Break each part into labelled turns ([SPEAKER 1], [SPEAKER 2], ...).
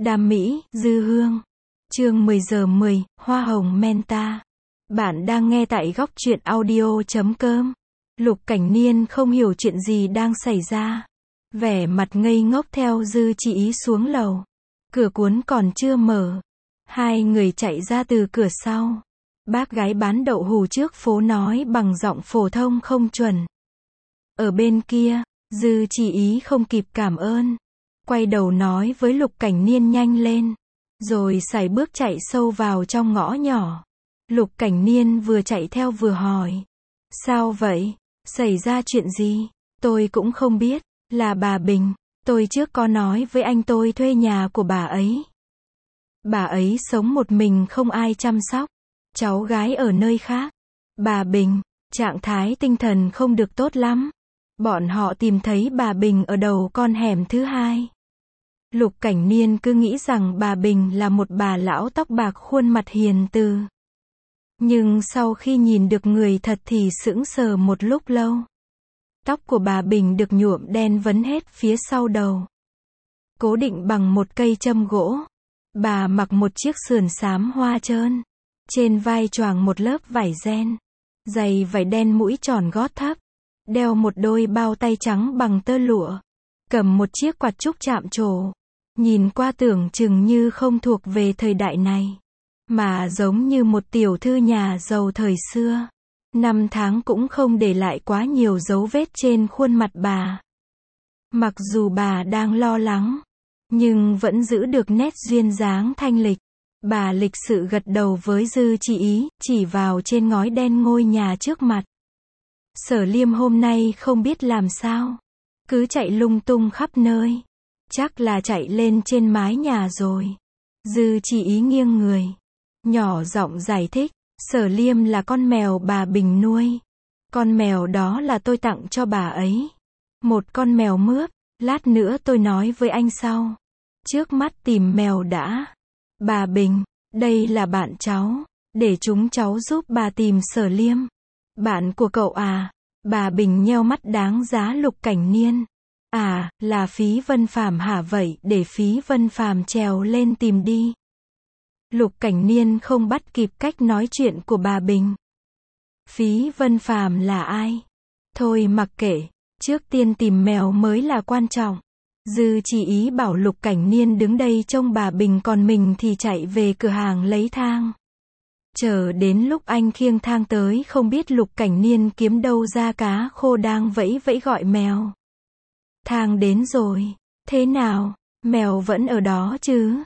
[SPEAKER 1] Đam mỹ, dư hương. Chương 10 giờ 10, hoa hồng menta. Bạn đang nghe tại góc truyện audio.com. Lục Cảnh Niên không hiểu chuyện gì đang xảy ra. Vẻ mặt ngây ngốc theo Dư Chỉ Ý xuống lầu. Cửa cuốn còn chưa mở. Hai người chạy ra từ cửa sau. Bác gái bán đậu hù trước phố nói bằng giọng phổ thông không chuẩn. Ở bên kia, Dư Chỉ Ý không kịp cảm ơn. Quay đầu nói với Lục Cảnh Niên nhanh lên. Rồi sải bước chạy sâu vào trong ngõ nhỏ. Lục Cảnh Niên vừa chạy theo vừa hỏi. Sao vậy? Xảy ra chuyện gì? Tôi cũng không biết. Là bà Bình. Tôi trước có nói với anh tôi thuê nhà của bà ấy. Bà ấy sống một mình không ai chăm sóc. Cháu gái ở nơi khác. Bà Bình, trạng thái tinh thần không được tốt lắm. Bọn họ tìm thấy bà Bình ở đầu con hẻm thứ hai. Lục Cảnh Niên cứ nghĩ rằng bà Bình là một bà lão tóc bạc khuôn mặt hiền từ. Nhưng sau khi nhìn được người thật thì sững sờ một lúc lâu. Tóc của bà Bình được nhuộm đen vấn hết phía sau đầu. Cố định bằng một cây châm gỗ. Bà mặc một chiếc sườn xám hoa trơn. Trên vai choàng một lớp vải ren. Giày vải đen mũi tròn gót thấp. Đeo một đôi bao tay trắng bằng tơ lụa. Cầm một chiếc quạt trúc chạm trổ. Nhìn qua tưởng chừng như không thuộc về thời đại này. Mà giống như một tiểu thư nhà giàu thời xưa. Năm tháng cũng không để lại quá nhiều dấu vết trên khuôn mặt bà. Mặc dù bà đang lo lắng. Nhưng vẫn giữ được nét duyên dáng thanh lịch. Bà lịch sự gật đầu với Dư Chỉ Ý, chỉ vào trên ngói đen ngôi nhà trước mặt. Sở Liêm hôm nay không biết làm sao. Cứ chạy lung tung khắp nơi. Chắc là chạy lên trên mái nhà rồi. Dư Chỉ Ý nghiêng người. Nhỏ giọng giải thích. Sở Liêm là con mèo bà Bình nuôi. Con mèo đó là tôi tặng cho bà ấy. Một con mèo mướp. Lát nữa tôi nói với anh sau. Trước mắt tìm mèo đã. Bà Bình, đây là bạn cháu. Để chúng cháu giúp bà tìm Sở Liêm. Bạn của cậu à? Bà Bình nheo mắt đáng giá Lục Cảnh Niên. À, là Phí Vân Phàm hả? Vậy để Phí Vân Phàm trèo lên tìm đi. Lục Cảnh Niên không bắt kịp cách nói chuyện của bà Bình. Phí Vân Phàm là ai? Thôi mặc kệ, trước tiên tìm mèo mới là quan trọng. Dư Chỉ Ý bảo Lục Cảnh Niên đứng đây trông bà Bình, còn mình thì chạy về cửa hàng lấy thang. Chờ đến lúc anh khiêng thang tới, không biết Lục Cảnh Niên kiếm đâu ra cá khô đang vẫy vẫy gọi mèo. Thang đến rồi. Thế nào? Mèo vẫn ở đó chứ?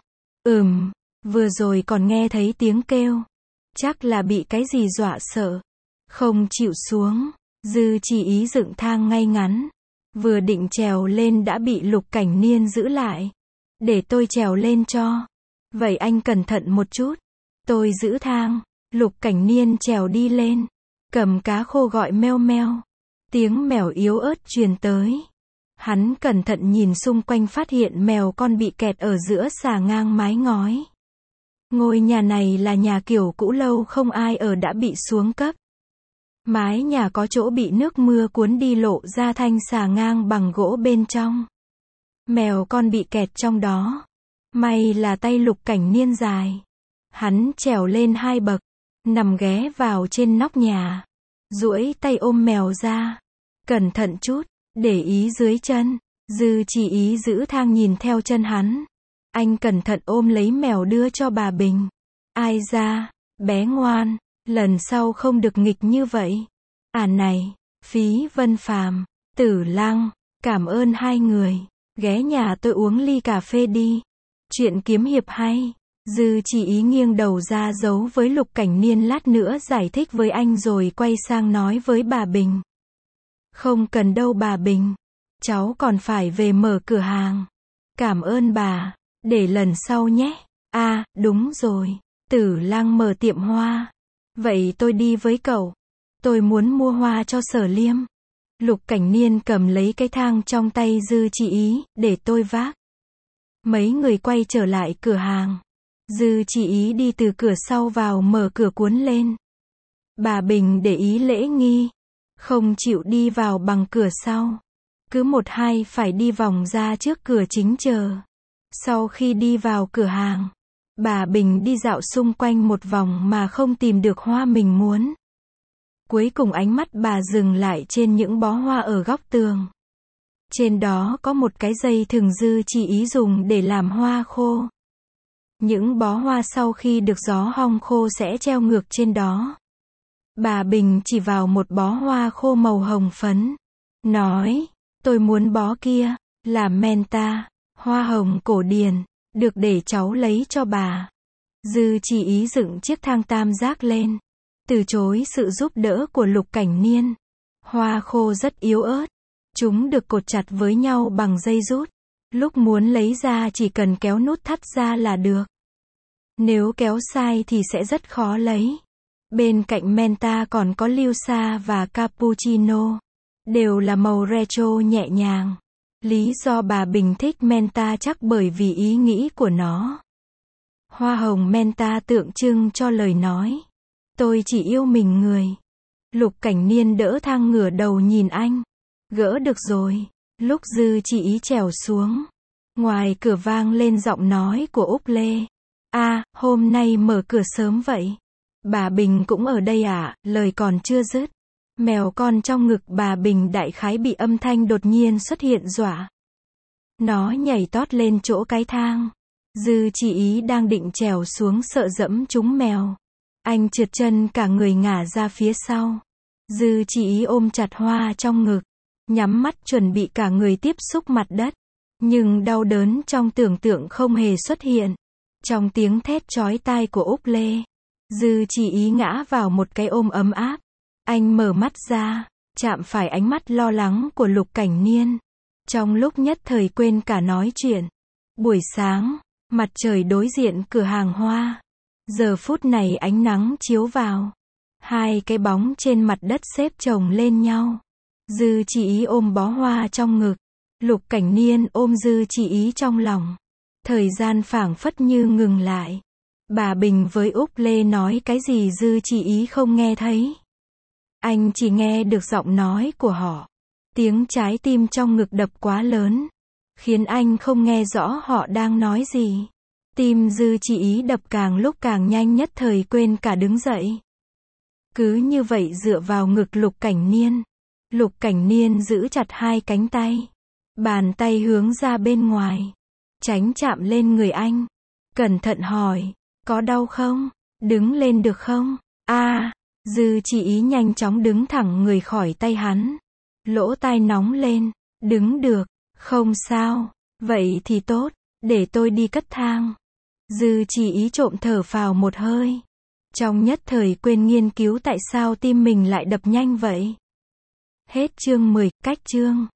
[SPEAKER 1] Vừa rồi còn nghe thấy tiếng kêu. Chắc là bị cái gì dọa sợ. Không chịu xuống. Dư Chỉ Ý dựng thang ngay ngắn. Vừa định trèo lên đã bị Lục Cảnh Niên giữ lại. Để tôi trèo lên cho. Vậy anh cẩn thận một chút. Tôi giữ thang. Lục Cảnh Niên trèo đi lên. Cầm cá khô gọi meo meo. Tiếng mèo yếu ớt truyền tới. Hắn cẩn thận nhìn xung quanh, phát hiện mèo con bị kẹt ở giữa xà ngang mái ngói. Ngôi nhà này là nhà kiểu cũ lâu không ai ở đã bị xuống cấp. Mái nhà có chỗ bị nước mưa cuốn đi, lộ ra thanh xà ngang bằng gỗ bên trong. Mèo con bị kẹt trong đó. May là tay Lục Cảnh Niên dài. Hắn trèo lên 2 bậc, nằm ghé vào trên nóc nhà. Duỗi tay ôm mèo ra. Cẩn thận chút, để ý dưới chân. Dư Chỉ Ý giữ thang nhìn theo chân hắn. Anh cẩn thận ôm lấy mèo đưa cho bà Bình. Ai ra, bé ngoan, lần sau không được nghịch như vậy. À này, Phí Vân Phàm, Tử Lăng, cảm ơn hai người. Ghé nhà tôi uống ly cà phê đi. Chuyện kiếm hiệp hay. Dư Chỉ Ý nghiêng đầu ra giấu với Lục Cảnh Niên, lát nữa giải thích với anh, rồi quay sang nói với bà Bình. Không cần đâu bà Bình. Cháu còn phải về mở cửa hàng. Cảm ơn bà. Để lần sau nhé. À, đúng rồi. Tử Lang mở tiệm hoa. Vậy tôi đi với cậu. Tôi muốn mua hoa cho Sở Liêm. Lục Cảnh Niên cầm lấy cái thang trong tay Dư Chỉ Ý, để tôi vác. Mấy người quay trở lại cửa hàng. Dư Chỉ Ý đi từ cửa sau vào, mở cửa cuốn lên. Bà Bình để ý lễ nghi. Không chịu đi vào bằng cửa sau. Cứ 1-2 phải đi vòng ra trước cửa chính chờ. Sau khi đi vào cửa hàng, bà Bình đi dạo xung quanh một vòng mà không tìm được hoa mình muốn. Cuối cùng ánh mắt bà dừng lại trên những bó hoa ở góc tường. Trên đó có một cái dây thừng Dư Chỉ Ý dùng để làm hoa khô. Những bó hoa sau khi được gió hong khô sẽ treo ngược trên đó. Bà Bình chỉ vào một bó hoa khô màu hồng phấn, nói, tôi muốn bó kia, là Menta, hoa hồng cổ điển, được để cháu lấy cho bà. Dư Chỉ Ý dựng chiếc thang tam giác lên, từ chối sự giúp đỡ của Lục Cảnh Niên. Hoa khô rất yếu ớt, chúng được cột chặt với nhau bằng dây rút. Lúc muốn lấy ra chỉ cần kéo nút thắt ra là được. Nếu kéo sai thì sẽ rất khó lấy. Bên cạnh Menta còn có Liusa và Cappuccino, đều là màu retro nhẹ nhàng. Lý do bà Bình thích Menta chắc bởi vì ý nghĩ của nó. Hoa hồng Menta tượng trưng cho lời nói, tôi chỉ yêu mình người. Lục Cảnh Niên đỡ thang ngửa đầu nhìn anh. Gỡ được rồi. Lúc Dư Chỉ Ý trèo xuống, ngoài cửa vang lên giọng nói của Úc Lê. Hôm nay mở cửa sớm vậy. Bà Bình cũng ở đây à? Lời còn chưa dứt, mèo con trong ngực bà Bình đại khái bị âm thanh đột nhiên xuất hiện dọa. Nó nhảy tót lên chỗ cái thang. Dư Chỉ Ý đang định trèo xuống sợ dẫm trúng mèo. Anh trượt chân cả người ngả ra phía sau. Dư Chỉ Ý ôm chặt hoa trong ngực, nhắm mắt chuẩn bị cả người tiếp xúc mặt đất. Nhưng đau đớn trong tưởng tượng không hề xuất hiện. Trong tiếng thét chói tai của Úc Lê, Dư Chỉ Ý ngã vào một cái ôm ấm áp. Anh mở mắt ra, chạm phải ánh mắt lo lắng của Lục Cảnh Niên. Trong lúc nhất thời quên cả nói chuyện. Buổi sáng, mặt trời đối diện cửa hàng hoa. Giờ phút này ánh nắng chiếu vào. Hai cái bóng trên mặt đất xếp chồng lên nhau. Dư Chỉ Ý ôm bó hoa trong ngực. Lục Cảnh Niên ôm Dư Chỉ Ý trong lòng. Thời gian phảng phất như ngừng lại. Bà Bình với Úc Lê nói cái gì Dư Chỉ Ý không nghe thấy. Anh chỉ nghe được giọng nói của họ. Tiếng trái tim trong ngực đập quá lớn, khiến anh không nghe rõ họ đang nói gì. Tim Dư Chỉ Ý đập càng lúc càng nhanh, nhất thời quên cả đứng dậy. Cứ như vậy dựa vào ngực Lục Cảnh Niên. Lục Cảnh Niên giữ chặt hai cánh tay. Bàn tay hướng ra bên ngoài, tránh chạm lên người anh. Cẩn thận hỏi, có đau không? Đứng lên được không? Dư Chỉ Ý nhanh chóng đứng thẳng người khỏi tay hắn. Lỗ tai nóng lên, đứng được, không sao, vậy thì tốt, để tôi đi cất thang. Dư Chỉ Ý trộm thở phào một hơi. Trong nhất thời quên nghiên cứu tại sao tim mình lại đập nhanh vậy. Hết chương 10, cách chương.